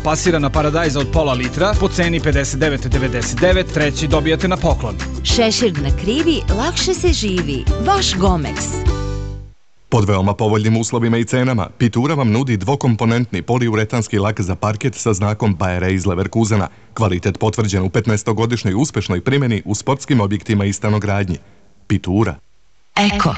pasirana paradajza od pola litra po ceni 59,99, treći dobijate na poklon. Šešir na krivi, lakše se živi. Vaš Gomex. Pod veoma povoljnim uslovima i cenama, Pitura vam nudi dvokomponentni poliuretanski lak za parket sa znakom Bayer iz Leverkusena. Kvalitet potvrđen u 15-godišnjoj uspešnoj primjeni u sportskim objektima i stanogradnji. Pitura. Eko.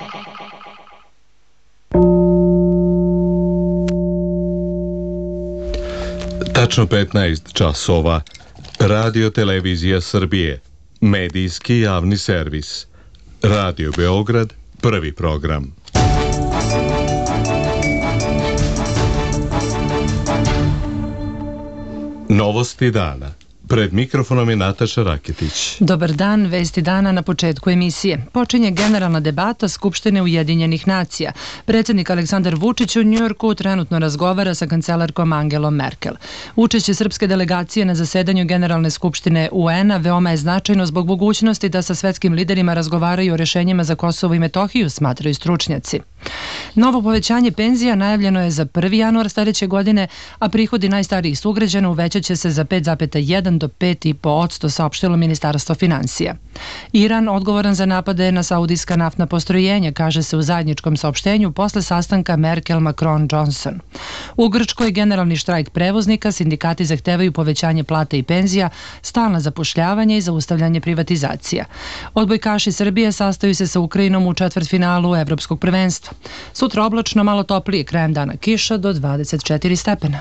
Tačno 15 časova. Radio Televizija Srbije. Medijski javni servis. Radio Beograd, prvi program. Novosti dana. Pred mikrofonom je Nataša Raketić. Dobar dan, vesti dana na početku emisije. Počinje generalna debata Skupštine Ujedinjenih nacija. Predsjednik Aleksandar Vučić u Njujorku trenutno razgovara sa kancelarkom Angelom Merkel. Učešće srpske delegacije na zasedanju Generalne skupštine UN-a veoma je značajno zbog mogućnosti da sa svetskim liderima razgovaraju o rešenjima za Kosovo i Metohiju, smatraju stručnjaci. Novo povećanje penzija najavljeno je za 1. januar sljedeće godine, a prihodi najstarijih sugrađana uvećat će se za 5,1 do 5,5%, saopštilo Ministarstvo finansija. Iran odgovoran za napade na saudijska naftna postrojenja, kaže se u zajedničkom saopštenju posle sastanka Merkel-Macron-Johnson. U Grčkoj generalni štrajk prevoznika, sindikati zahtevaju povećanje plata i penzija, stalna zapošljavanje i zaustavljanje privatizacija. Odbojkaši Srbije sastaju se sa Ukrajinom u četvrtfinalu Evropskog prvenstva. Sutra oblačno, malo toplije, krajem dana kiša do 24 stepena.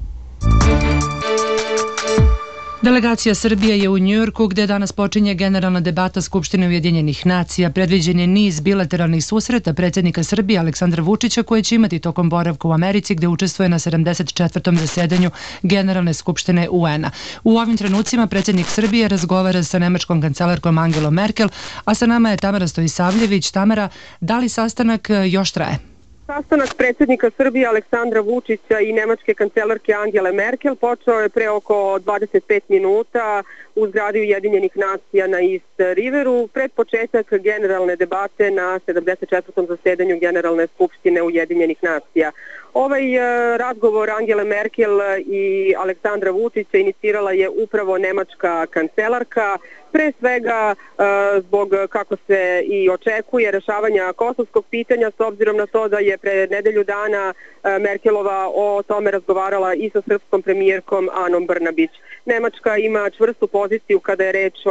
Delegacija Srbije je u Njujorku, gde danas počinje generalna debata Skupštine Ujedinjenih nacija. Predviđen je niz bilateralnih susreta predsjednika Srbije Aleksandra Vučića, koje će imati tokom boravka u Americi, gde učestvuje na 74. zasedanju Generalne skupštine UN-a. U ovim trenucima predsjednik Srbije razgovara sa nemačkom kancelarkom Angelom Merkel, a sa nama je Tamara Stojisavljević. Tamara, da li sastanak još traje? Sastanak predsjednika Srbije Aleksandra Vučića i nemačke kancelarke Angele Merkel počeo je pre oko 25 minuta u zgradi Ujedinjenih nacija na East Riveru pred početak generalne debate na 74. zasedanju Generalne skupštine Ujedinjenih nacija. Ovaj razgovor Angele Merkel i Aleksandra Vučića inicirala je upravo nemačka kancelarka, pre svega zbog, kako se i očekuje, rešavanja kosovskog pitanja, s obzirom na to da je pre nedelju dana Merkelova o tome razgovarala i sa srpskom premijerkom Anom Brnabić. Nemačka ima čvrstu poziciju kada je reč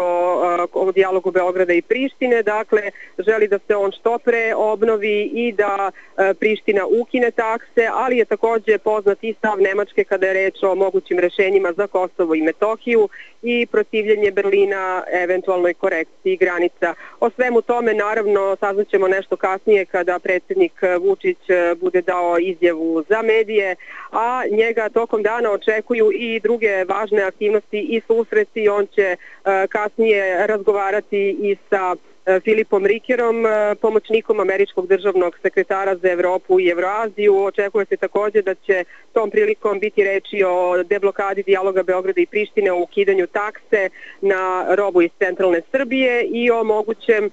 o dijalogu Beograda i Prištine, dakle želi da se on što pre obnovi i da Priština ukine takse, ali je također poznat i stav Nemačke kada je reč o mogućim rešenjima za Kosovo i Metohiju i protivljenje Berlina eventualnoj korekciji granica. O svemu tome naravno saznaćemo nešto kasnije kada predsjednik Vučić bude dao izjavu za medije, a njega tokom dana očekuju i druge važne aktivnosti i susreti. On će kasnije razgovarati i sa Filipom Rikerom, pomoćnikom američkog državnog sekretara za Evropu i Evroaziju. Očekuje se također da će tom prilikom biti reči o deblokadi dijaloga Beograda i Prištine, o ukidanju takse na robu iz centralne Srbije i o mogućem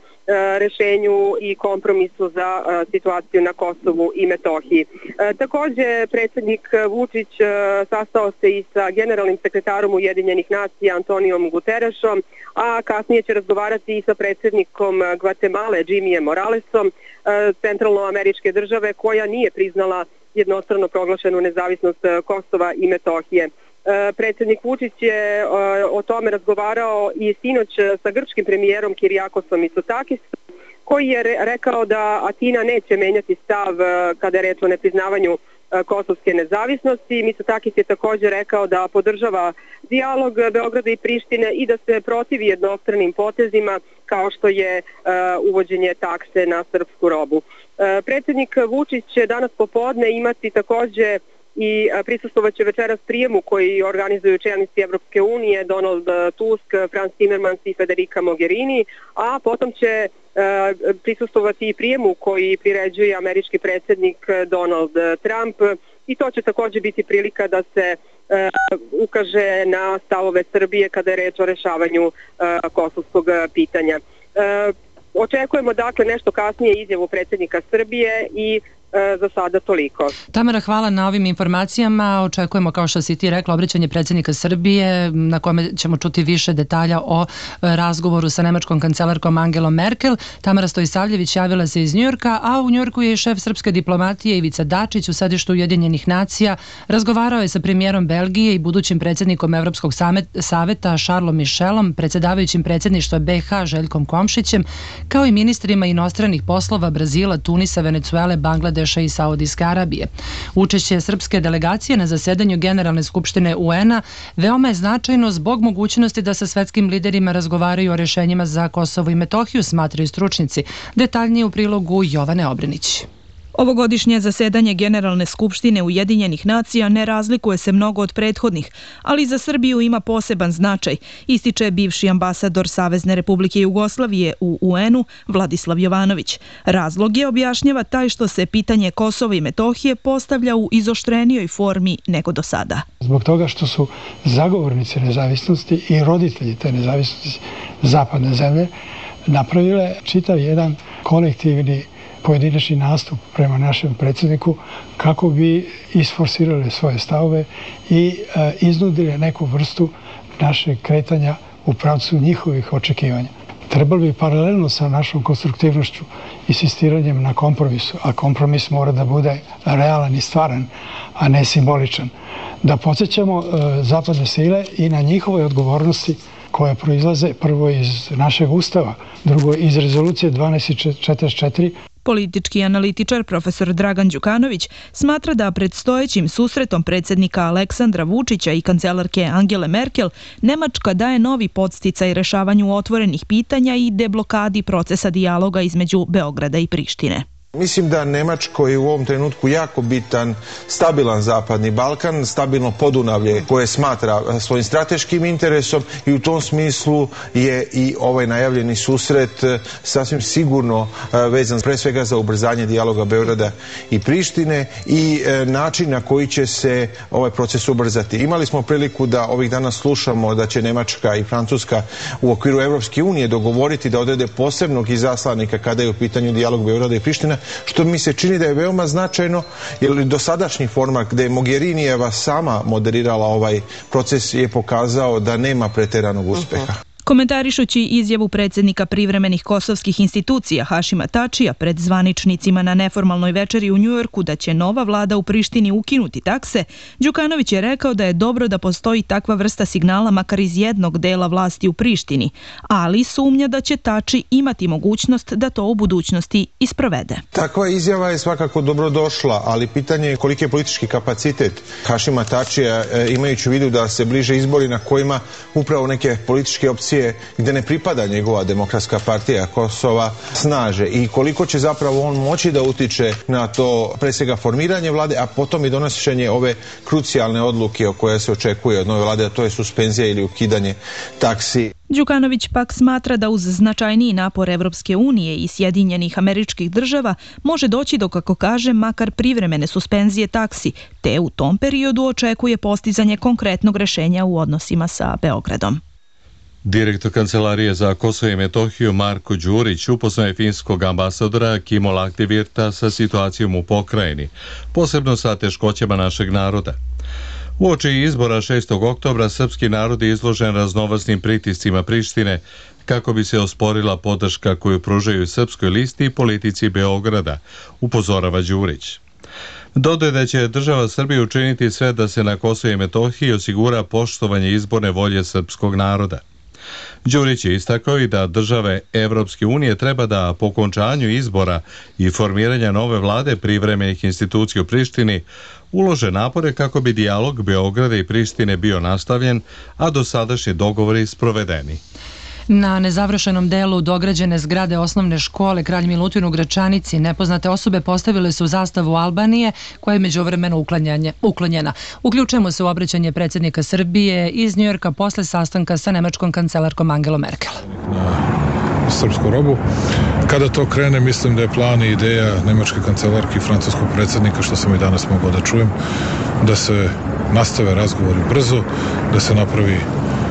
rešenju i kompromisu za situaciju na Kosovu i Metohiji. Također predsjednik Vučić sastao se i sa generalnim sekretarom Ujedinjenih nacija Antonijom Guterešom, a kasnije će razgovarati i sa predsjednikom Gvatemale Jimijem Moralesom, centralnoameričke države koja nije priznala jednostrano proglašenu nezavisnost Kosova i Metohije. Predsjednik Vučić je o tome razgovarao i sinoć sa grčkim premijerom Kirijakosom Mitsotakisom, koji je rekao da Atina neće menjati stav kada je reč o nepriznavanju kosovske nezavisnosti. Mitsotakis je također rekao da podržava dijalog Beograda i Prištine i da se protivi jednostranim potezima kao što je uvođenje takse na srpsku robu. Predsjednik Vučić će danas popodne imati također i prisustvovat će večeras prijemu koji organizuju čelnici Evropske unije, Donald Tusk, Frans Timmermans i Federica Mogherini, a potom će prisustvovati i prijemu koji priređuje američki predsjednik Donald Trump, i to će također biti prilika da se ukaže na stavove Srbije kada je reč o rešavanju kosovskog pitanja. Očekujemo dakle nešto kasnije izjavu predsjednika Srbije i za sada toliko. Tamara, hvala na ovim informacijama. Očekujemo, kao što si ti rekla, obraćanje predsjednika Srbije na kome ćemo čuti više detalja o razgovoru sa nemačkom kancelarkom Angelom Merkel. Tamara Stojisavljević javila se iz Njujorka, a u Njujorku je šef srpske diplomatije Ivica Dačić u sedištu Ujedinjenih nacija razgovarao je sa premijerom Belgije i budućim predsjednikom Evropskog saveta Charlesom Michelom, predsjedavajućim predsjedništva BiH Željkom Komšićem, kao i ministrima inostranih poslova Brazila, Tunisa, Venecuele, Bangladeša i Saudijske Arabije. Učešće srpske delegacije na zasedanju Generalne skupštine UN-a veoma je značajno zbog mogućnosti da sa svetskim liderima razgovaraju o rešenjima za Kosovo i Metohiju, smatraju stručnjaci. Detaljnije u prilogu Jovane Obrenić. Ovogodišnje zasedanje Generalne skupštine Ujedinjenih nacija ne razlikuje se mnogo od prethodnih, ali za Srbiju ima poseban značaj, ističe bivši ambasador Savezne Republike Jugoslavije u UN-u Vladislav Jovanović. Razlog je, objašnjava, taj što se pitanje Kosova i Metohije postavlja u izoštrenijoj formi nego do sada. Zbog toga što su zagovornici nezavisnosti i roditelji te nezavisnosti zapadne zemlje napravile čitav jedan kolektivni pojedinačni nastup prema našem predsjedniku kako bi isforsirali svoje stavove i iznudili neku vrstu našeg kretanja u pravcu njihovih očekivanja. Trebalo bi paralelno sa našom konstruktivnošću, insistiranjem na kompromisu, a kompromis mora da bude realan i stvaran, a ne simboličan. Da podsjećamo zapadne sile i na njihove odgovornosti koje proizlaze prvo iz našeg ustava, drugo iz rezolucije 1244. Politički analitičar profesor Dragan Đukanović smatra da predstojećim susretom predsjednika Aleksandra Vučića i kancelarke Angele Merkel Nemačka daje novi podsticaj rešavanju otvorenih pitanja i deblokadi procesa dijaloga između Beograda i Prištine. Mislim da Nemačkoj je u ovom trenutku jako bitan stabilan Zapadni Balkan, stabilno Podunavlje koje smatra svojim strateškim interesom i u tom smislu je i ovaj najavljeni susret sasvim sigurno vezan pre svega za ubrzanje dijaloga Beograda i Prištine i način na koji će se ovaj proces ubrzati. Imali smo priliku da ovih dana slušamo da će Nemačka i Francuska u okviru Evropske unije dogovoriti da odrede posebnog izaslanika kada je u pitanju dijalog Beograda i Priština, što mi se čini da je veoma značajno, jer dosadašnji format gde je Mogherinijeva sama moderirala ovaj proces je pokazao da nema preteranog uspeha. Komentarišući izjavu predsjednika privremenih kosovskih institucija Hašima Tačija pred zvaničnicima na neformalnoj večeri u Njujorku da će nova vlada u Prištini ukinuti takse, Đukanović je rekao da je dobro da postoji takva vrsta signala makar iz jednog dela vlasti u Prištini, ali sumnja da će Tači imati mogućnost da to u budućnosti isprovede. Takva izjava je svakako dobrodošla, ali pitanje je koliki je politički kapacitet Hašima Tačija, imajući u vidu da se bliže izbori na kojima upravo neke političke opcije gde ne pripada njegova Demokratska partija Kosova snaže i koliko će zapravo on moći da utiče na to, pre svega formiranje vlade, a potom i donošenje ove krucijalne odluke o koje se očekuje od nove vlade, a to je suspenzija ili ukidanje taksi. Đukanović pak smatra da uz značajniji napor Evropske unije i Sjedinjenih Američkih Država može doći do, kako kaže, makar privremene suspenzije taksi, te u tom periodu očekuje postizanje konkretnog rešenja u odnosima sa Beogradom. Direktor Kancelarije za Kosovo i Metohiju Marko Đurić upoznao je finskog ambasadora Kimo Lahtivirta sa situacijom u pokrajini, posebno sa teškoćama našeg naroda. Uoči izbora 6. oktobra srpski narod je izložen raznovrsnim pritiscima Prištine kako bi se osporila podrška koju pružaju srpskoj listi i politici Beograda, upozorava Đurić. Dodaje da će država Srbije učiniti sve da se na Kosovu i Metohiji osigura poštovanje izborne volje srpskog naroda. Đurić je istakao i da države Evropske unije treba da po okončanju izbora i formiranja nove vlade privremenih institucija u Prištini ulože napore kako bi dijalog Beograda i Prištine bio nastavljen, a dosadašnji dogovori sprovedeni. Na nezavršenom delu dograđene zgrade osnovne škole Kralj Milutin u Gračanici nepoznate osobe postavile su zastavu Albanije koja je međuvremeno uklonjena. Uključujemo se u obraćanje predsjednika Srbije iz Njujorka posle sastanka sa nemačkom kancelarkom Angelom Merkel. Na srpsku robu. Kada to krene, mislim da je plan i ideja nemačke kancelarke i francuskog predsjednika, što sam i danas mogao da čujem, da se nastave razgovori brzo, da se napravi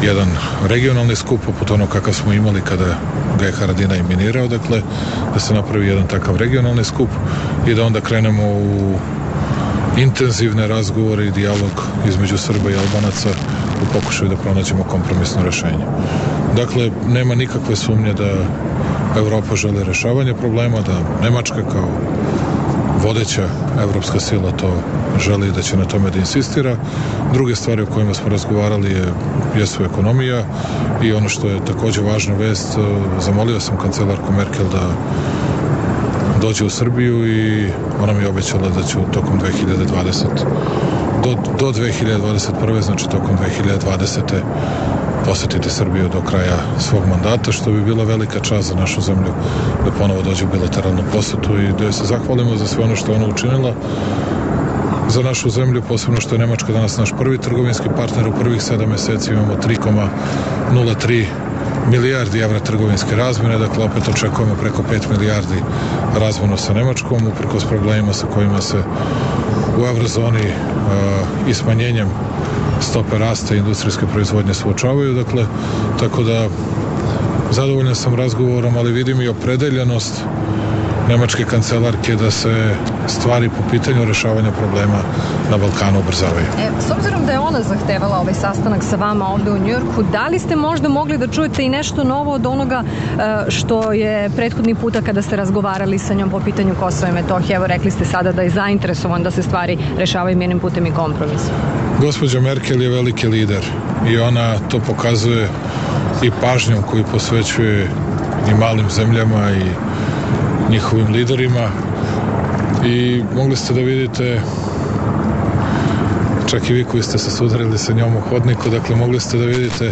jedan regionalni skup poput onog kakav smo imali kada ga je Haradinaj minirao, dakle da se napravi jedan takav regionalni skup i da onda krenemo u intenzivne razgovore i dijalog između Srba i Albanaca u pokušaju da pronađemo kompromisno rešenje. Dakle, nema nikakve sumnje da Evropa želi rešavanje problema, da Nemačka kao vodeća evropska sila to želi da će na tome da insistira. Druge stvari o kojima smo razgovarali jesu ekonomija i ono što je takođe važna vest, zamolio sam kancelarku Merkel da dođe u Srbiju i ona mi je obećala da ću tokom 2020 do 2021. znači tokom 2020. posetiti Srbiju do kraja svog mandata, što bi bila velika čast za našu zemlju da ponovo dođe u bilateralnu posetu i da se zahvalimo za sve ono što ona učinila za našu zemlju, posebno što je Nemačka danas naš prvi trgovinski partner. U prvih 7 meseci imamo 3,03 milijardi evra trgovinske razmene, dakle opet očekujemo preko 5 milijardi razmenu sa Nemačkom, uprkos problemima sa kojima se u eurozoni i smanjenjem stope rasta industrijske proizvodnje suočavaju, dakle, tako da zadovoljan sam razgovorom, ali vidim i opredeljenost nemačke kancelarke da se stvari po pitanju rešavanja problema na Balkanu ubrzavaju. S obzirom da je ona zahtevala ovaj sastanak sa vama ovde u Njujorku, da li ste možda mogli da čujete i nešto novo od onoga što je prethodni puta kada ste razgovarali sa njom po pitanju Kosova i Metohije? Evo, rekli ste sada da je zainteresovan da se stvari rešavaju mirnim putem i kompromisom. Gospođa Merkel je veliki lider i ona to pokazuje i pažnjom koju posvećuje i malim zemljama i njihovim liderima i mogli ste da vidite, čak i vi koji ste se sudarili sa njom u hodniku, dakle mogli ste da vidite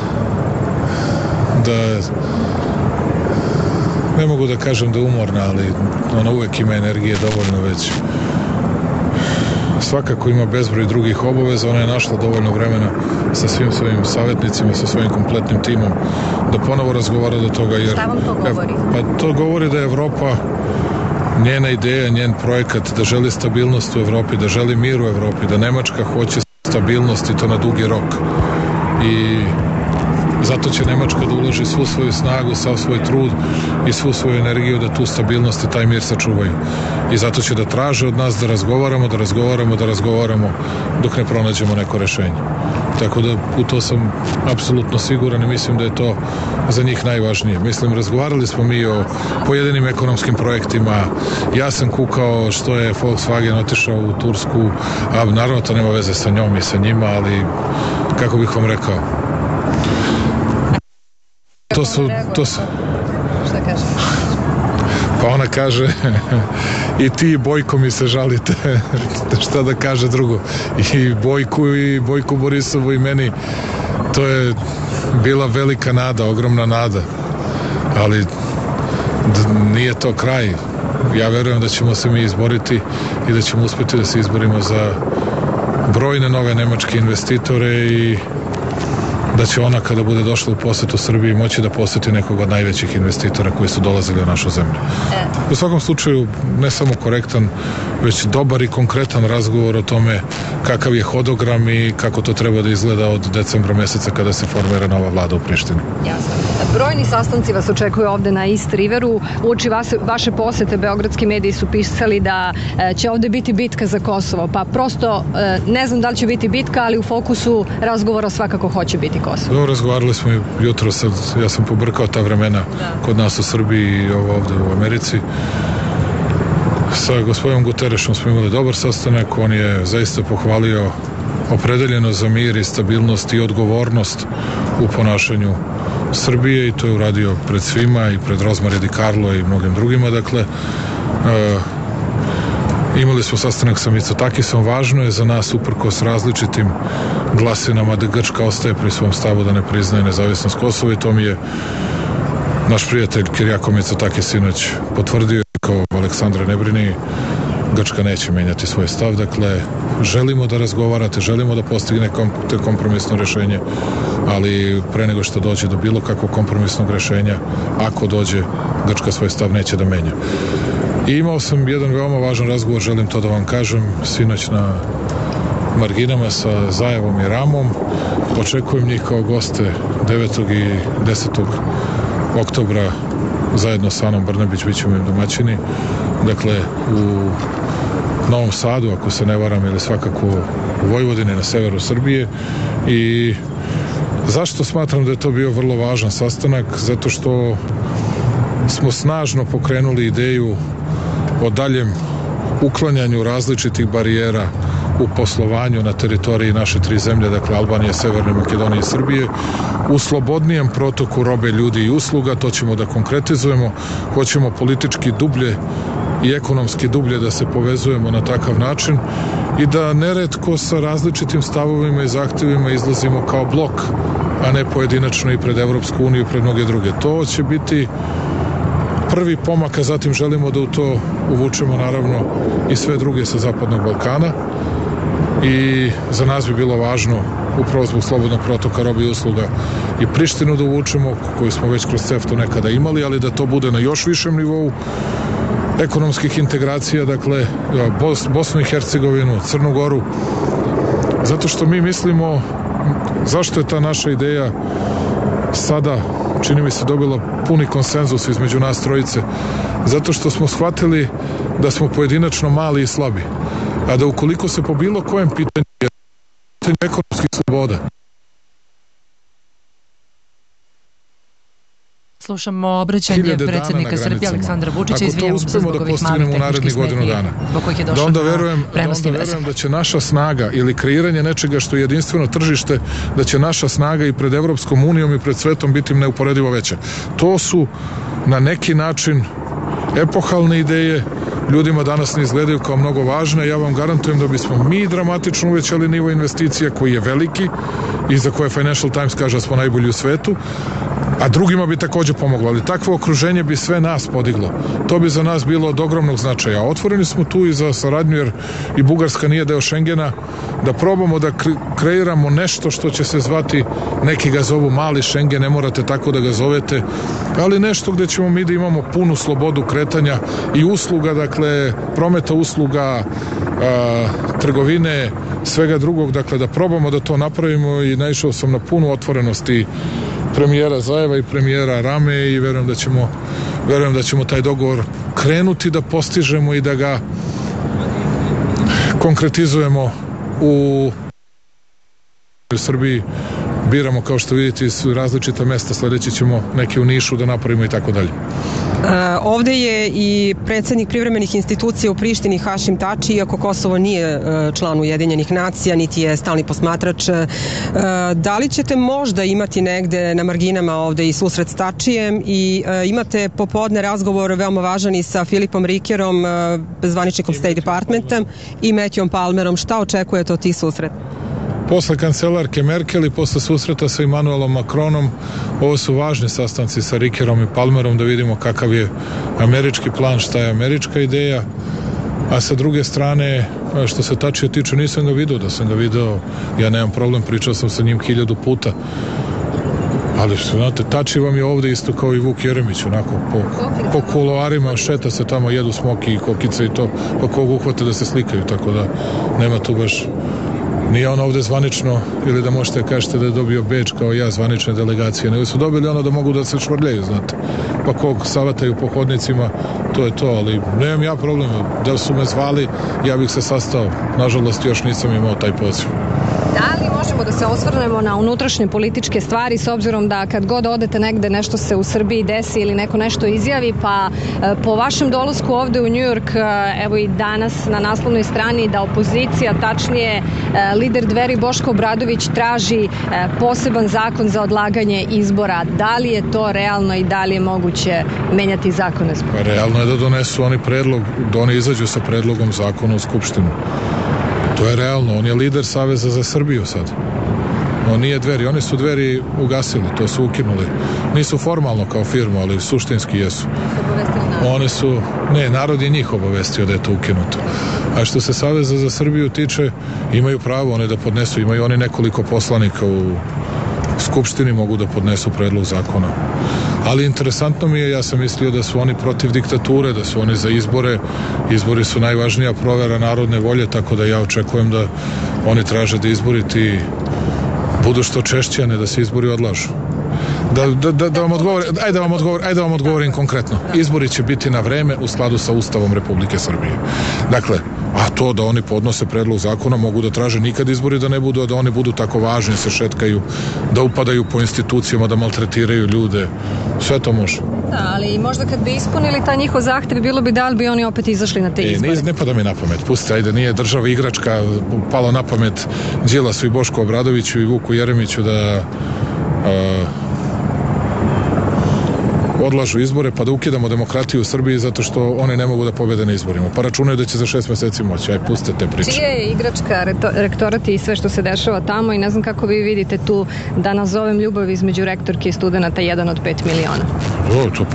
da, ne mogu da kažem da je umorna, ali ona uvek ima energije dovoljno već. Svakako ima bezbroj drugih obaveza, ona je našla dovoljno vremena sa svim svojim savjetnicima, sa svojim kompletnim timom da ponovo razgovara do toga. Jer, šta vam to govori? Pa to govori da je Evropa, njena ideja, njen projekat, da želi stabilnost u Evropi, da želi mir u Evropi, da Nemačka hoće stabilnost i to na dugi rok. I zato će Nemačka da uloži svu svoju snagu, sav svoj trud i svu svoju energiju da tu stabilnost i taj mir sačuvaju. I zato će da traže od nas da razgovaramo dok ne pronađemo neko rešenje. Tako da u to sam apsolutno siguran i mislim da je to za njih najvažnije. Mislim, razgovarali smo mi o pojedinim ekonomskim projektima. Ja sam kukao što je Volkswagen otišao u Tursku, a naravno to nema veze sa njom i sa njima, ali kako bih vam rekao, To su... Šta kaže? Pa ona kaže i ti i Bojko mi se žalite. Šta da kaže drugo. I Bojku Borisovu i meni to je bila velika nada, ogromna nada. Ali nije to kraj. Ja verujem da ćemo se mi izboriti i da ćemo uspjeti da se izborimo za brojne nove nemačke investitore i da će ona kada bude došla u posetu Srbiji moći da poseti nekog od najvećih investitora koji su dolazili u našu zemlju. U svakom slučaju ne samo korektan, već dobar i konkretan razgovor o tome kakav je hodogram i kako to treba da izgleda od decembra meseca kada se formira nova vlada u Prištini. Jasno. Brojni sastanci vas očekuju ovde na East Riveru. Uoči vaše posete beogradski mediji su pisali da će ovde biti bitka za Kosovo, pa prosto ne znam da li će biti bitka, ali u fokusu razgovora svakako hoće biti Kosovo. Dobro, razgovarali smo jutro, sad ja sam pobrkao ta vremena kod nas u Srbiji i ovde u Americi. Sa gospodinom Guterešom smo imali dobar sastanak, on je zaista pohvalio opredeljeno za mir i stabilnost i odgovornost u ponašanju Srbije i to je uradio pred svima i pred Rozmar Di Carlo i mnogim drugima, dakle imali smo sastanak sa Mitsotakisom, važno je za nas uprkos različitim glasinama da Grčka ostaje pri svom stavu da ne priznaje nezavisnost Kosova i to mi je naš prijatelj Kirjako Mitsotakis sinoć potvrdio kao Aleksandra ne brini, Grčka neće menjati svoj stav, dakle želimo da razgovarate, želimo da postigne kompromisno rešenje, ali pre nego što dođe do bilo kakvog kompromisnog rešenja, ako dođe, Grčka svoj stav neće da menja. I imao sam jedan veoma važan razgovor, želim to da vam kažem, sinoć na marginama sa Zajevom i Ramom. Očekujem njih kao goste 9. i 10. oktobra zajedno sa Anom Brnabić, bit ćemo im domaćini. Dakle, u Novom Sadu, ako se ne varam, ili svakako u Vojvodini na severu Srbije. I zašto smatram da je to bio vrlo važan sastanak? Zato što smo snažno pokrenuli ideju o daljem uklanjanju različitih barijera u poslovanju na teritoriji naše tri zemlje, dakle Albanije, Severne Makedonije i Srbije, u slobodnijem protoku robe, ljudi i usluga. To ćemo da konkretizujemo. Hoćemo politički dublje i ekonomski dublje da se povezujemo na takav način i da neretko sa različitim stavovima i zahtjevima izlazimo kao blok, a ne pojedinačno i pred Evropsku uniju i pred mnoge druge. To će biti prvi pomak, a zatim želimo da u to uvučemo naravno i sve druge sa Zapadnog Balkana. I za nas bi bilo važno upravo zbog slobodnog protoka robe i usluga i Prištinu da uvučemo, koju smo već kroz CEFTA nekada imali, ali da to bude na još višem nivou ekonomskih integracija, dakle Bosnu i Hercegovinu, Crnu Goru, zato što mi mislimo, zašto je ta naša ideja sada, čini mi se, dobila puni konsenzus između nas trojice, zato što smo shvatili da smo pojedinačno mali i slabi, a da ukoliko se po bilo kojem pitanju ekonomskih sloboda. Slušamo obraćanje predsjednika Srbije Aleksandra Vučića. Ako to uspemo da postignemo u narednih godinu dana, da onda verujem da će naša snaga ili kreiranje nečega što je jedinstveno tržište, da će naša snaga i pred Evropskom unijom i pred svetom biti neuporedivo veća. To su na neki način epohalne ideje, ljudima danas ne izgledaju kao mnogo važne. Ja vam garantujem da bismo mi dramatično uvećali nivo investicija koji je veliki i za koje Financial Times kaže da smo najbolji u svetu, a drugima bi takođe pomoglo, ali takvo okruženje bi sve nas podiglo. To bi za nas bilo od ogromnog značaja. Otvoreni smo tu i za saradnju, jer i Bugarska nije deo Šengena, da probamo da kreiramo nešto što će se zvati, neki ga zovu mali Šengen, ne morate tako da ga zovete, ali nešto gde ćemo mi da imamo punu slobodu kretanja i usluga, dakle prometa usluga, trgovine, svega drugog, dakle da probamo da to napravimo. I naišao sam na punu otvorenost i premijera Zajeva i premijera Rame i verujem da ćemo taj dogovor krenuti da postižemo i da ga konkretizujemo u Srbiji. Biramo, kao što vidite, iz različita mesta, sledeći ćemo neke u Nišu da napravimo i tako dalje. Ovde je i predsjednik privremenih institucija u Prištini Hašim Tači, iako Kosovo nije član Ujedinjenih nacija, niti je stalni posmatrač. Da li ćete možda imati negde na marginama ovde i susret s Tačijem i imate popodne razgovor veoma važan i sa Filipom Rikerom, zvaničnikom State Departmenta, i Matthewom Palmerom? Šta očekujete od tih susreta? Posle kancelarke Merkel i posle susreta sa Emmanuelom Macronom, ovo su važni sastanci sa Rikerom i Palmerom, da vidimo kakav je američki plan, šta je američka ideja. A sa druge strane, što se Tačija tiče, nisam ga video. Da sam ga video, ja nemam problem, pričao sam sa njim 1000 puta. Ali što znate, Tači vam je ovde isto kao i Vuk Jeremić, onako po kuloarima šeta se tamo, jedu smoki i kokice i to, pa kog uhvate da se slikaju, tako da nema tu baš. Nije on ovde zvanično, ili da možete kažete da je dobio beč kao ja, zvanične delegacije, nego su dobili ono da mogu da se švrljaju, znate. Pa kog savataju po hodnicima, to je to, ali nemam ja problem. Da su me zvali, ja bih se sastao. Nažalost, još nisam imao taj poziv. Da li možemo da se osvrnemo na unutrašnje političke stvari, s obzirom da kad god odete negde nešto se u Srbiji desi ili neko nešto izjavi, pa po vašem dolasku ovde u Njujork, evo i danas na naslovnoj strani, da opozicija, tačnije lider Dveri Boško Obradović, traži poseban zakon za odlaganje izbora. Da li je to realno i da li je moguće menjati zakone? Pa realno je da donesu oni predlog, da oni izađu sa predlogom zakona u Skupštinu. To je realno, on je lider Saveza za Srbiju sad. On nije Dveri, oni su Dveri ugasili, to su ukinuli. Nisu formalno kao firmu, ali suštinski jesu. Oni su, ne, narod je njih obavestio da je to ukinuto. A što se Saveza za Srbiju tiče, imaju pravo one da podnesu, imaju oni nekoliko poslanika u Skupštini mogu da podnesu predlog zakona. Ali interesantno mi je, ja sam mislio da su oni protiv diktature, da su oni za izbore. Izbori su najvažnija provera narodne volje, tako da ja očekujem da oni traže da izbori ti budu što češće, a ne da se izbori odlažu. Da vam odgovorim konkretno. Izbori će biti na vreme u skladu sa Ustavom Republike Srbije. Dakle, a to da oni podnose predlog zakona mogu da traže nikad izbori da ne budu, a da oni budu tako važni, se šetkaju, da upadaju po institucijama, da maltretiraju ljude. Sve to može. Da, ali možda kad bi ispunili taj njihov zahtev, bilo bi da li bi oni opet izašli na te izbore? Ne pada mi na pamet. Pustite, ajde, nije država igračka, palo na pamet Đilasu i Bošku Obradoviću i Vuku Jeremiću da odlažu izbore, pa da ukidamo demokratiju u Srbiji zato što oni ne mogu da pobede na izborima. Pa računaju da će za 6 meseci moći. Aj, pustite te priče. Čija je igračka rektorati i sve što se dešava tamo i ne znam kako vi vidite tu, da nazovem ljubav između rektorke i studenta 1 od 5 miliona. To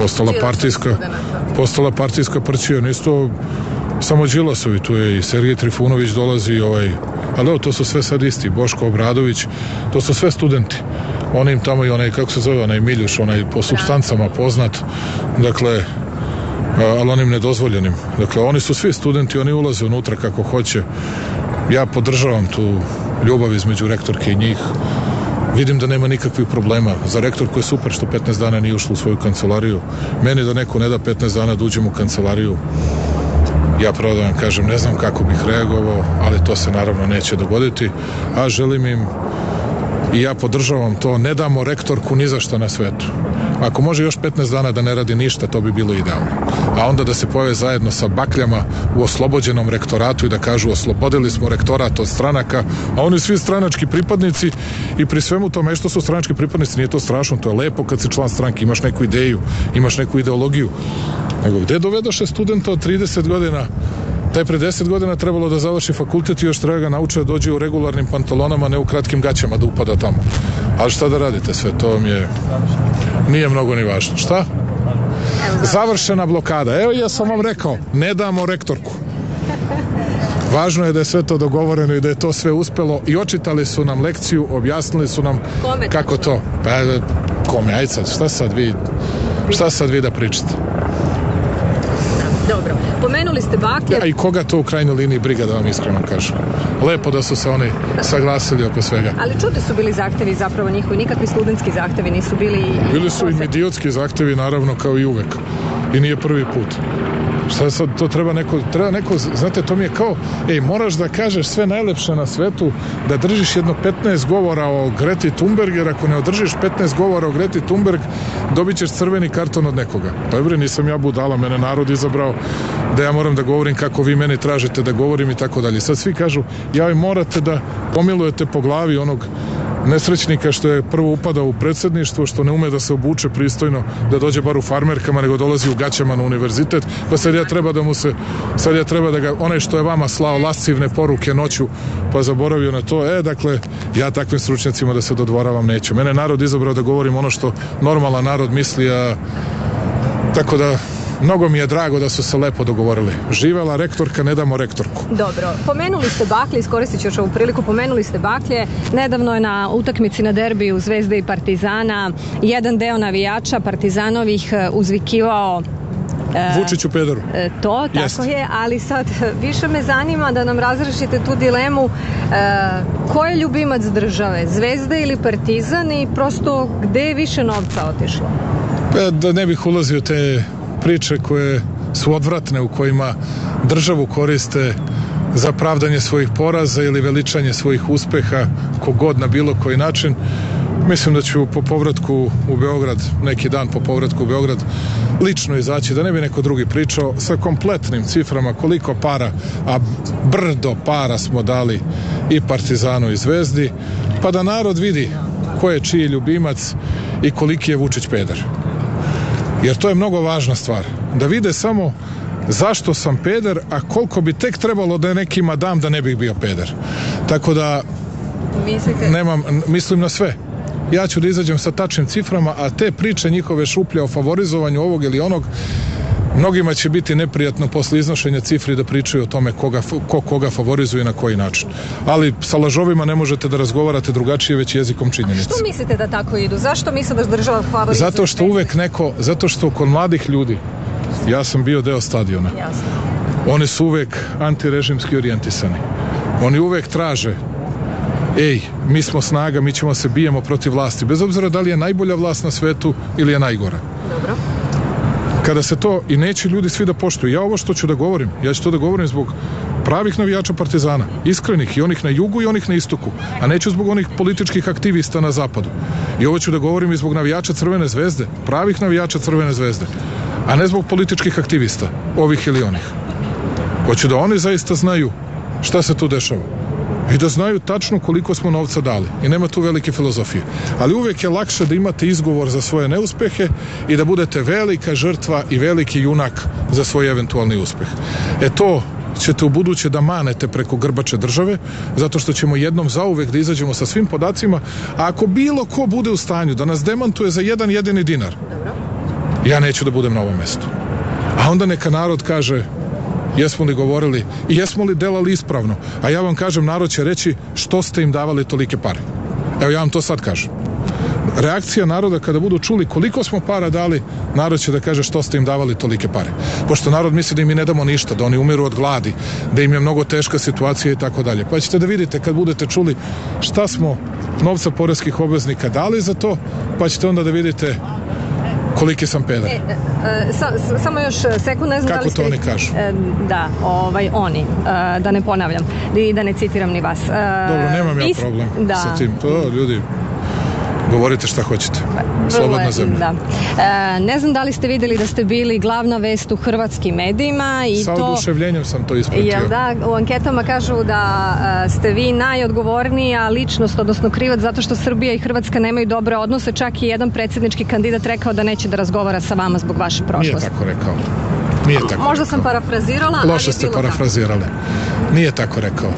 postala partijska prćija. Nisto samo Đilasovi, tu je i Sergej Trifunović dolazi, ali to su sve sad isti, Boško Obradović, to su sve studenti. On im tamo i onaj, kako se zove, onaj Miljuš, onaj po supstancama poznat, dakle, ali onim nedozvoljenim. Dakle, oni su svi studenti, oni ulaze unutra kako hoće. Ja podržavam tu ljubav između rektorke i njih. Vidim da nema nikakvih problema. Za rektorku je super što 15 dana nije ušla u svoju kancelariju. Meni da neko ne da 15 dana da uđem u kancelariju, ja pravo da vam kažem, ne znam kako bih reagovao, ali to se naravno neće dogoditi, a želim im i ja podržavam to, ne damo rektorku ni za što na svetu. Ako može još 15 dana da ne radi ništa, to bi bilo idealno. A onda da se pojave zajedno sa bakljama u oslobođenom rektoratu i da kažu oslobodili smo rektorat od stranaka, a oni svi stranački pripadnici i pri svemu tome što su stranački pripadnici, nije to strašno, to je lepo kad si član stranke, imaš neku ideju, imaš neku ideologiju. Nego gde dovedoše studenta od 30 godina, taj pre 10 godina trebalo da završi fakultet i još treba ga nauče da dođe u regularnim pantalonama, ne u kratkim gaćama da upada tamo. Ali šta da radite, sve to mi je nije mnogo ni važno. Šta? Završena blokada. Evo ja sam vam rekao, ne damo rektorku. Važno je da je sve to dogovoreno i da je to sve uspelo i očitali su nam lekciju, objasnili su nam kako to. Pa kome, ajde sad, šta sad vi da pričate? Dobro, pomenuli ste baklje. Ja, i koga to u krajnjoj liniji briga, da vam iskreno kažem. Lepo da su se oni saglasili oko svega. Ali čudni su bili zahtevi zapravo njihovi, nikakvi studentski zahtevi nisu bili... Bili su i idiotski zahtevi, naravno, kao i uvek. I nije prvi put. Šta sad, to treba neko, znate, to mi je kao, moraš da kažeš sve najlepše na svetu, da držiš jedno 15 govora o Greti Thunberg, jer ako ne održiš 15 govora o Greti Thunberg, dobit ćeš crveni karton od nekoga. Pa nisam ja budala, mene narod izabrao da ja moram da govorim kako vi meni tražite da govorim i tako dalje. Sad svi kažu, morate da pomilujete po glavi onog nesrećnika što je prvo upadao u predsjedništvo, što ne ume da se obuče pristojno, da dođe bar u farmerkama, nego dolazi u gaćama na univerzitet, pa sad ja treba da ga, onaj što je vama slao lascivne poruke noću, pa zaboravio na to, dakle, ja takvim stručnjacima da se dodvoravam neću. Mene narod izabrao da govorim ono što normalan narod misli, tako da mnogo mi je drago da su se lepo dogovorili. Živela rektorka, ne damo rektorku. Dobro, pomenuli ste baklje, iskoristit ću još ovu priliku, pomenuli ste baklje. Nedavno je na utakmici na derbiju Zvezde i Partizana jedan deo navijača Partizanovih uzvikivao Vučiću pederu. To, tako je, ali sad više me zanima da nam razrešite tu dilemu ko je ljubimac države, Zvezda ili Partizan i prosto gde je više novca otišlo? Da ne bih ulazio te priče koje su odvratne, u kojima državu koriste za pravdanje svojih poraza ili veličanje svojih uspeha, kogod na bilo koji način. Mislim da ću po povratku u Beograd, neki dan po povratku u Beograd, lično izaći, da ne bi neko drugi pričao, sa kompletnim ciframa koliko para, a brdo para smo dali i Partizanu i Zvezdi, pa da narod vidi ko je čiji ljubimac i koliki je Vučić peder. Jer to je mnogo važna stvar. Da vide samo zašto sam peder, a koliko bi tek trebalo da nekima dam da ne bih bio peder. Tako da mislim na sve. Ja ću da izađem sa tačnim ciframa, a te priče njihove šuplje o favorizovanju ovog ili onog, Mnogima će biti neprijatno posle iznošenja cifri da pričaju o tome ko koga favorizuje i na koji način. Ali sa lažovima ne možete da razgovarate drugačije, već jezikom činjenice. Što mislite da tako idu? Zašto misle da država favorizuje? Zato što kod mladih ljudi, ja sam bio deo stadiona, Jasno. oni su uvek antirežimski orijentisani. Oni uvek traže, mi smo snaga, mi ćemo se bijemo protiv vlasti, bez obzira da li je najbolja vlast na svetu ili je najgora. Dobro. Kada se to, i neće ljudi svi da poštuju, ja ovo što ću da govorim, ja ću to da govorim zbog pravih navijača Partizana, iskrenih, i onih na jugu i onih na istoku, a neću zbog onih političkih aktivista na zapadu. I ovo ću da govorim i zbog navijača Crvene zvezde, pravih navijača Crvene zvezde, a ne zbog političkih aktivista, ovih ili onih. Hoću da oni zaista znaju šta se tu dešava i da znaju tačno koliko smo novca dali. I nema tu velike filozofije. Ali uvek je lakše da imate izgovor za svoje neuspehe i da budete velika žrtva i veliki junak za svoj eventualni uspeh. To ćete u buduće da manete preko grbače države, zato što ćemo jednom zauvek da izađemo sa svim podacima, a ako bilo ko bude u stanju da nas demantuje za jedan jedini dinar, ja neću da budem na ovom mestu. A onda neka narod kaže jesmo li govorili i jesmo li delali ispravno, a ja vam kažem, narod će reći što ste im davali tolike pare. Evo ja vam to sad kažem. Reakcija naroda kada budu čuli koliko smo para dali, narod će da kaže što ste im davali tolike pare. Pošto narod misli da im mi ne damo ništa, da oni umiru od gladi, da im je mnogo teška situacija i tako dalje. Pa ćete da vidite kad budete čuli šta smo novca poreskih obveznika dali za to, pa ćete onda da vidite koliki sam pedar. Samo još sekund, ne znam kako da li ste... to oni kažu? Da, oni, da ne ponavljam, i da ne citiram ni vas. Dobro, nemam ja problem sa tim. To, ljudi, govorite šta hoćete. Slobodna zemlja. Da. Ne znam da li ste videli da ste bili glavna vest u hrvatskim medijima i sa oduševljenjem sam to ispratio. Jel da, u anketama kažu da ste vi najodgovornija ličnost, odnosno krivac, zato što Srbija i Hrvatska nemaju dobre odnose. Čak i jedan predsjednički kandidat rekao da neće da razgovara sa vama zbog vaše prošlosti. Nije tako rekao. Možda sam parafrazirala, ali loše ste parafrazirali. Nije tako rekao.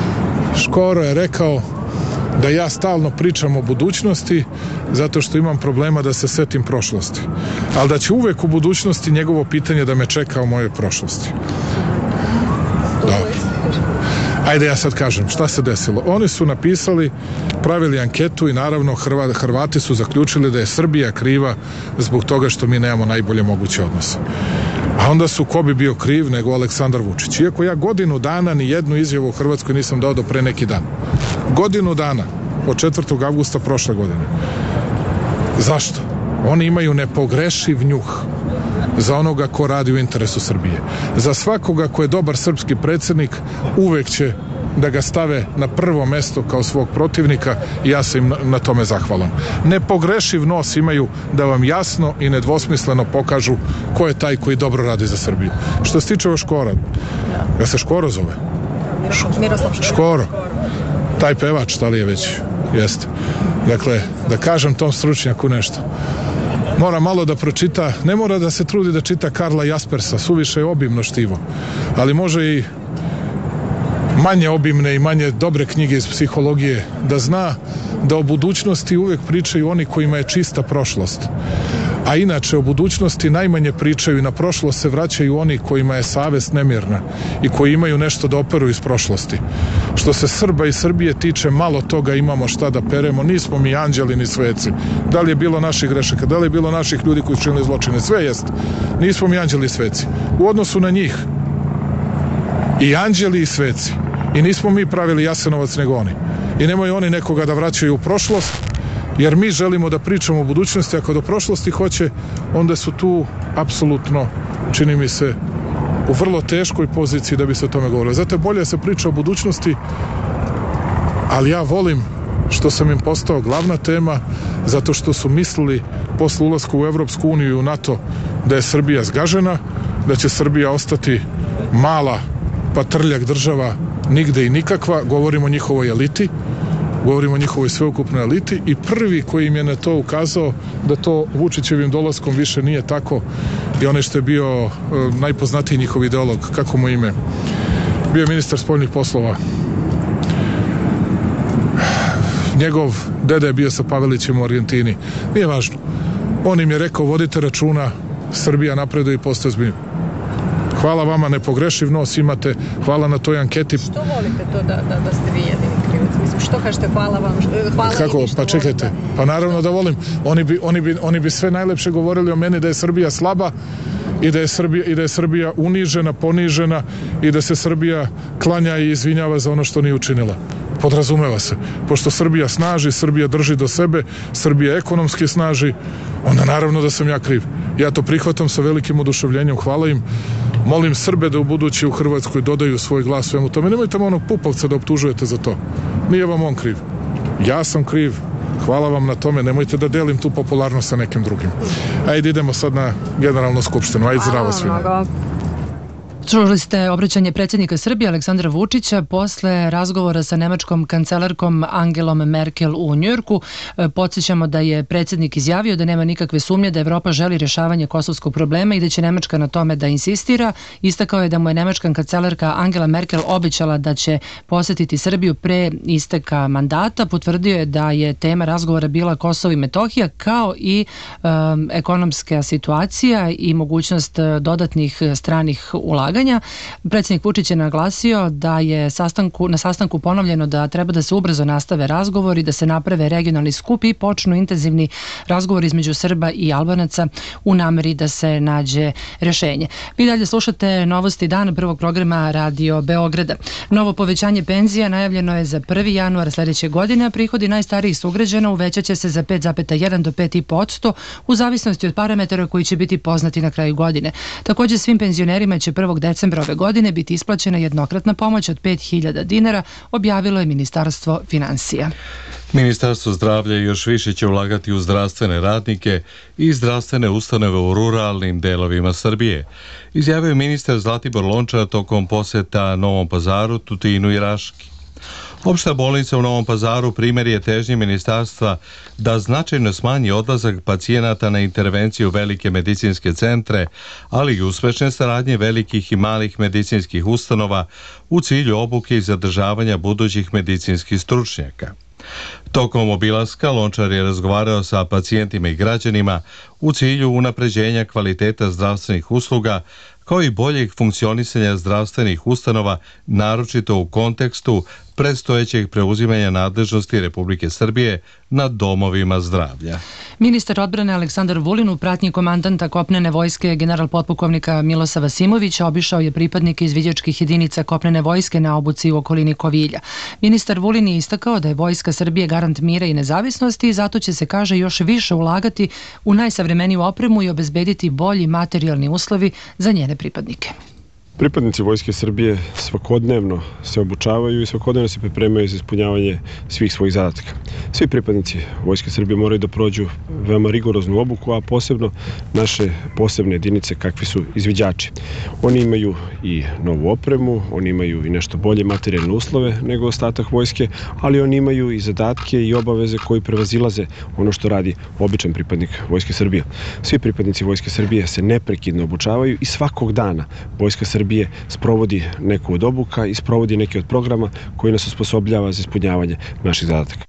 Škoro je rekao da ja stalno pričam o budućnosti zato što imam problema da se setim prošlosti. Ali da će uvek u budućnosti njegovo pitanje da me čeka o mojoj prošlosti. Dobro. Ajde ja sad kažem šta se desilo. Oni su napisali, pravili anketu i naravno Hrvati su zaključili da je Srbija kriva zbog toga što mi nemamo najbolje moguće odnose. A onda su, ko bi bio kriv nego Aleksandar Vučić. Iako ja godinu dana ni jednu izjavu u Hrvatskoj nisam dao do pre neki dan. Godinu dana, od 4. avgusta prošle godine. Zašto? Oni imaju nepogrešiv njuh za onoga ko radi u interesu Srbije. Za svakoga ko je dobar srpski predsjednik, uvek će da ga stave na prvo mesto kao svog protivnika i ja sam im na tome zahvalan. Nepogrešiv nos imaju da vam jasno i nedvosmisleno pokažu ko je taj koji dobro radi za Srbiju. Što se tiče ovo Škora, ja se Škoro zove? Škoro. Taj pevač, da li je već? Jeste. Dakle, da kažem tom stručnjaku nešto. Mora malo da pročita, ne mora da se trudi da čita Karla Jaspersa, suviše je obimno štivo, ali može i manje obimne i manje dobre knjige iz psihologije, da zna da o budućnosti uvek pričaju oni kojima je čista prošlost. A inače o budućnosti najmanje pričaju i na prošlost se vraćaju oni kojima je savest nemirna i koji imaju nešto da operu iz prošlosti. Što se Srba i Srbije tiče, malo toga imamo šta da peremo, nismo mi anđeli ni sveci. Da li je bilo naših grešaka, da li je bilo naših ljudi koji su činili zločine, sve jest. Nismo mi anđeli i sveci. U odnosu na njih i anđeli i sveci. I nismo mi pravili Jasenovac nego oni. I nemaju oni nekoga da vraćaju u prošlost, jer mi želimo da pričamo o budućnosti. Ako do prošlosti hoće, onda su tu apsolutno, čini mi se, u vrlo teškoj poziciji da bi se o tome govorilo. Zato je bolje da se priča o budućnosti, ali ja volim što sam im postao glavna tema, zato što su mislili posle ulaska u Evropsku uniju i u NATO da je Srbija zgažena, da će Srbija ostati mala patrljak država, nigde i nikakva. Govorimo o njihovoj eliti, govorimo o njihovoj sveukupnoj eliti i prvi koji im je na to ukazao da to Vučićevim dolaskom više nije tako i onaj što je bio najpoznatiji njihov ideolog, kako mu ime, bio je ministar spoljnih poslova. Njegov deda je bio sa Pavelićem u Argentini. Nije važno. On im je rekao vodite računa Srbija napreduje i postaje ozbiljnija. Hvala vama, nepogrešiv nos imate, hvala na toj anketi. Što volite to da ste vi jedini krivac? Mislim, što kažete hvala vam? Hvala kako? Pa čekajte, pa naravno da volim. Oni bi sve najlepše govorili o meni da je Srbija slaba i da je Srbija unižena, ponižena i da se Srbija klanja i izvinjava za ono što nije učinila. Podrazumeva se. Pošto Srbija snaži, Srbija drži do sebe, Srbija ekonomski snaži, onda naravno da sam ja kriv. Ja to prihvatam sa velikim oduševljenjem, hvala im. Molim Srbe da u budući u Hrvatskoj dodaju svoj glas svemu tome. Nemojte me onog Pupovca da optužujete za to. Nije vam on kriv. Ja sam kriv. Hvala vam na tome. Nemojte da delim tu popularnost sa nekim drugim. Ajde, idemo sad na Generalnu skupštinu. Ajde, zdravo svima. Čuli ste obraćanje predsjednika Srbije Aleksandra Vučića posle razgovora sa nemačkom kancelarkom Angelom Merkel u Njujorku. Podsjećamo da je predsjednik izjavio da nema nikakve sumnje da Evropa želi rješavanje kosovskog problema i da će Nemačka na tome da insistira. Istakao je da mu je nemačka kancelarka Angela Merkel obećala da će posetiti Srbiju pre isteka mandata. Potvrdio je da je tema razgovora bila Kosovo i Metohija, kao i ekonomska situacija i mogućnost dodatnih stranih ulaganja. Predsjednik Vučić je naglasio da je na sastanku ponovljeno da treba da se ubrzo nastave razgovori, da se naprave regionalni skup i počnu intenzivni razgovori između Srba i Albanaca u nameri da se nađe rješenje. Vi dalje slušate Novosti dana prvog programa Radio Beograda. Novo povećanje penzija najavljeno je za 1. januar sljedeće godine, a prihodi najstarijih sugrađana uvećat će se za 5,1 do 5,5% u zavisnosti od parametara koji će biti poznati na kraju godine. Također svim penzionerima će 1. decembra ove godine biti isplaćena jednokratna pomoć od 5.000 dinara, objavilo je Ministarstvo financija. Ministarstvo zdravlja još više će ulagati u zdravstvene radnike i zdravstvene ustanove u ruralnim delovima Srbije, izjavio je ministar Zlatibor Lončar tokom posjeta Novom Pazaru, Tutinu i Raški. Opšta bolnica u Novom Pazaru primjer je težnje ministarstva da značajno smanji odlazak pacijenata na intervenciju u velike medicinske centre, ali i uspešne saradnje velikih i malih medicinskih ustanova u cilju obuke i zadržavanja budućih medicinskih stručnjaka. Tokom obilaska Lončar je razgovarao sa pacijentima i građanima u cilju unapređenja kvaliteta zdravstvenih usluga, kao i boljeg funkcionisanja zdravstvenih ustanova, naročito u kontekstu predstojećeg preuzimanja nadležnosti Republike Srbije nad domovima zdravlja. Ministar odbrane Aleksandar Vulin u pratnji komandanta kopnene vojske general potpukovnika Milosa Vasimovića obišao je pripadnike izviđačkih jedinica kopnene vojske na obuci u okolini Kovilja. Ministar Vulin je istakao da je Vojska Srbije garant mira i nezavisnosti i zato će se, kaže, još više ulagati u najsavremeniju opremu i obezbediti bolji materijalni uslovi za njene pripadnike. Pripadnici Vojske Srbije svakodnevno se obučavaju i svakodnevno se pripremaju za ispunjavanje svih svojih zadataka. Svi pripadnici Vojske Srbije moraju da prođu veoma rigoroznu obuku, a posebno naše posebne jedinice kakvi su izviđači. Oni imaju i novu opremu, oni imaju i nešto bolje materijalne uslove nego ostatak vojske, ali oni imaju i zadatke i obaveze koji prevazilaze ono što radi običan pripadnik Vojske Srbije. Svi pripadnici Vojske Srbije se neprekidno obučavaju i svakog dana Vojska Srbije sprovodi neku od obuka i sprovodi neki od programa koji nas osposobljava za ispunjavanje naših zadataka.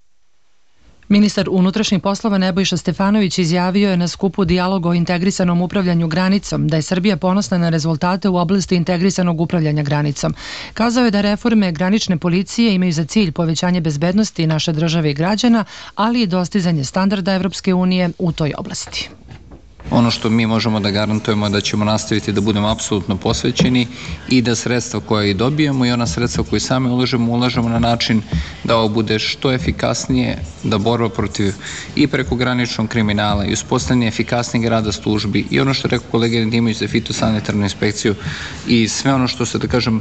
Ministar unutrašnjih poslova Nebojša Stefanović izjavio je na skupu Dijalog o integrisanom upravljanju granicom da je Srbija ponosna na rezultate u oblasti integrisanog upravljanja granicom. Kazao je da reforme granične policije imaju za cilj povećanje bezbednosti naše države i građana, ali i dostizanje standarda Evropske unije u toj oblasti. Ono što mi možemo da garantujemo da ćemo nastaviti da budemo apsolutno posvećeni i da sredstva koje i dobijemo i ona sredstva koje same ulažemo na način da ovo bude što efikasnije, da borba protiv i prekograničnog kriminala i uspostavljanje efikasnijeg rada službi i ono što rekao kolega Nedimović za fitosanitarnu inspekciju i sve ono što se, da kažem,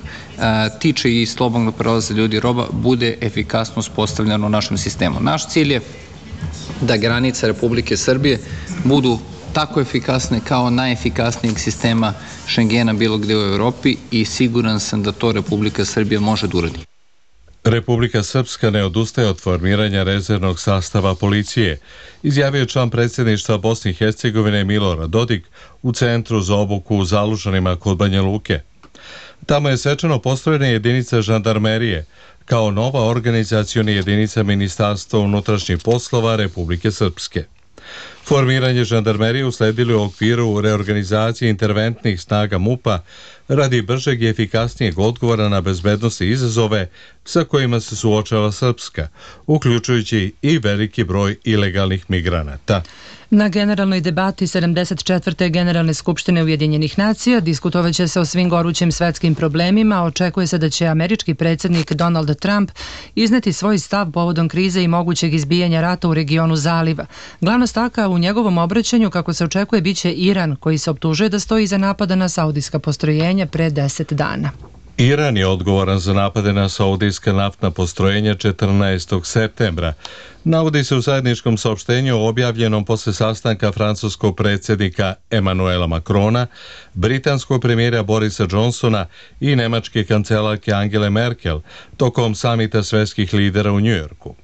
tiče i slobodnog prelaza ljudi roba bude efikasno uspostavljeno u našem sistemu. Naš cilj je da granice Republike Srbije budu tako efikasne kao najefikasnijeg sistema Šengena bilo gde u Evropi i siguran sam da to Republika Srbija može da uradi. Republika Srpska ne odustaje od formiranja rezervnog sastava policije, izjavio član predsjedništva Bosne i Hercegovine Milorad Dodik u Centru za obuku u Zalužanima kod Banja Luke. Tamo je svečano postrojena jedinica žandarmerije, kao nova organizaciona jedinica Ministarstva unutrašnjih poslova Republike Srpske. Formiranje žandarmerije usledili u okviru reorganizacije interventnih snaga MUP-a radi bržeg i efikasnijeg odgovora na bezbednosne izazove sa kojima se suočava Srpska, uključujući i veliki broj ilegalnih migranata. Na generalnoj debati 74. Generalne skupštine Ujedinjenih nacija diskutovaće se o svim gorućim svetskim problemima. Očekuje se da će američki predsjednik Donald Trump izneti svoj stav povodom krize i mogućeg izbijanja rata u regionu Zaliva. Glavna staka u njegovom obraćanju, kako se očekuje, biće Iran, koji se optužuje da stoji iza napada na saudijska postrojenja pre 10 dana. Iran je odgovoran za napade na saudijska naftna postrojenja 14. septembra. Navodi se u zajedničkom saopštenju objavljenom posle sastanka francuskog predsjednika Emmanuela Macrona, britanskog premijera Borisa Johnsona i nemačke kancelarke Angele Merkel tokom samita svetskih lidera u Njujorku.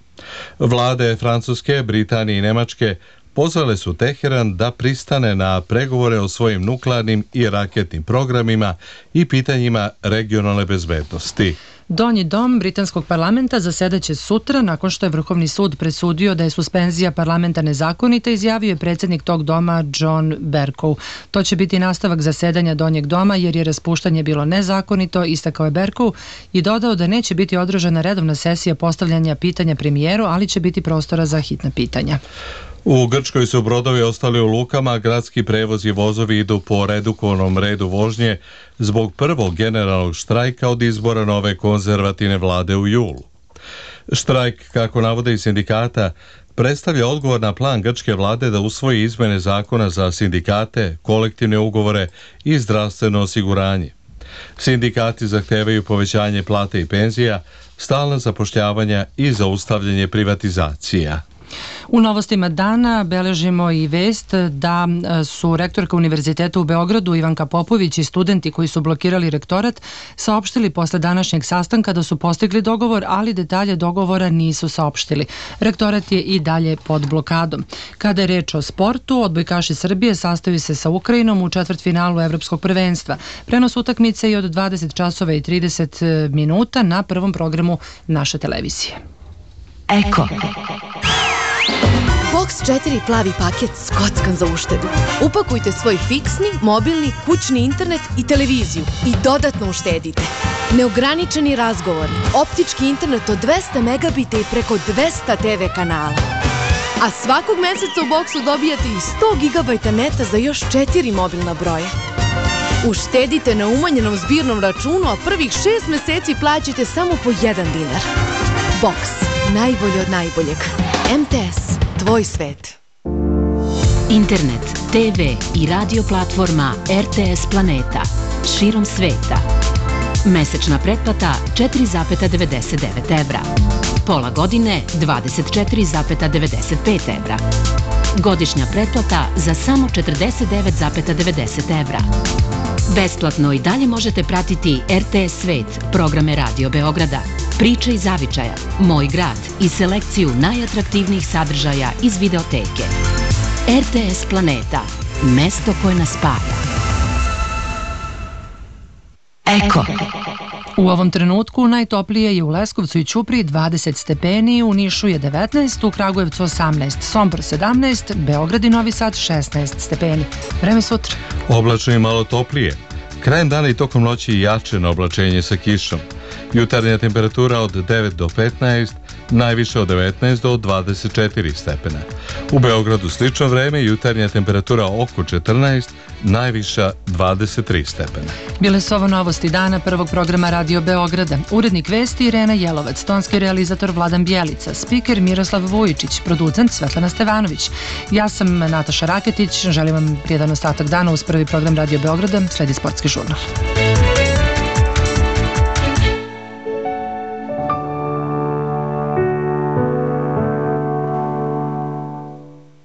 Vlade Francuske, Britanije i Nemačke pozvale su Teheran da pristane na pregovore o svojim nuklearnim i raketnim programima i pitanjima regionalne bezbednosti. Donji dom britanskog parlamenta zasedaće sutra nakon što je Vrhovni sud presudio da je suspenzija parlamenta nezakonita, izjavio je predsjednik tog doma John Bercow. To će biti nastavak zasedanja donjeg doma jer je raspuštanje bilo nezakonito, istakao je Bercow i dodao da neće biti održana redovna sesija postavljanja pitanja premijeru, ali će biti prostora za hitna pitanja. U Grčkoj su brodovi ostali u lukama, gradski prevoz i vozovi idu po redukovanom redu vožnje zbog prvog generalnog štrajka od izbora nove konzervativne vlade u julu. Štrajk, kako navode iz sindikata, predstavlja odgovor na plan grčke vlade da usvoji izmene zakona za sindikate, kolektivne ugovore i zdravstveno osiguranje. Sindikati zahtevaju povećanje plate i penzija, stalna zapošljavanja i zaustavljanje privatizacija. U novostima dana beležimo i vest da su rektorka Univerziteta u Beogradu Ivanka Popović i studenti koji su blokirali rektorat saopštili posle današnjeg sastanka da su postigli dogovor, ali detalje dogovora nisu saopštili. Rektorat je i dalje pod blokadom. Kada je reč o sportu, odbojkaši Srbije sastaju se sa Ukrajinom u četvrtfinalu Evropskog prvenstva. Prenos utakmice je od 20 časova i 30 minuta na prvom programu naše televizije. Eko. Box 4 plavi paket skockan za uštedu. Upakujte svoj fiksni, mobilni, kućni internet i televiziju i dodatno uštedite. Neograničeni razgovori, optički internet od 200 megabita i preko 200 TV kanala. A svakog meseca u Boxu dobijate i 100 gigabajta neta za još 4 mobilna broja. Uštedite na umanjenom zbirnom računu, a prvih 6 meseci plaćate samo po 1 dinar. Box. Najbolje od najboljeg. MTS. Tvoj svet. Internet, TV i radio platforma RTS Planeta. Širom sveta. Mesečna pretplata 4,99 evra. Pola godine 24,95 evra. Godišnja pretplata za samo 49,90 evra. Besplatno i dalje možete pratiti RTS Svet, programe Radio Beograda, Priče iz Zavičaja, Moj grad i selekciju najatraktivnijih sadržaja iz videoteke. RTS Planeta, mesto koje nas spaja. Eko. U ovom trenutku najtoplije je u Leskovcu i Ćupriji 20 stepeni, u Nišu je 19, u Kragujevcu 18, Sombor 17, Beograd i Novi Sad 16 stepeni. Vreme sutra. Oblačno i malo toplije. Krajem dana i tokom noći jačeno oblačenje sa kišom. Jutarnja temperatura od 9 do 15, najviše od 19 do 24 stepena. U Beogradu slično vreme, jutarnja temperatura oko 14, najviša 23 stepena. Bile su ovo novosti dana prvog programa Radio Beograda. Urednik vesti Irena Jelovac, tonski realizator Vladan Bjelica, spiker Miroslav Vujičić, producent Svetlana Stevanović. Ja sam Nataša Raketić, želim vam prijedan ostatak dana uz prvi program Radio Beograda, sledi sportski žurnal.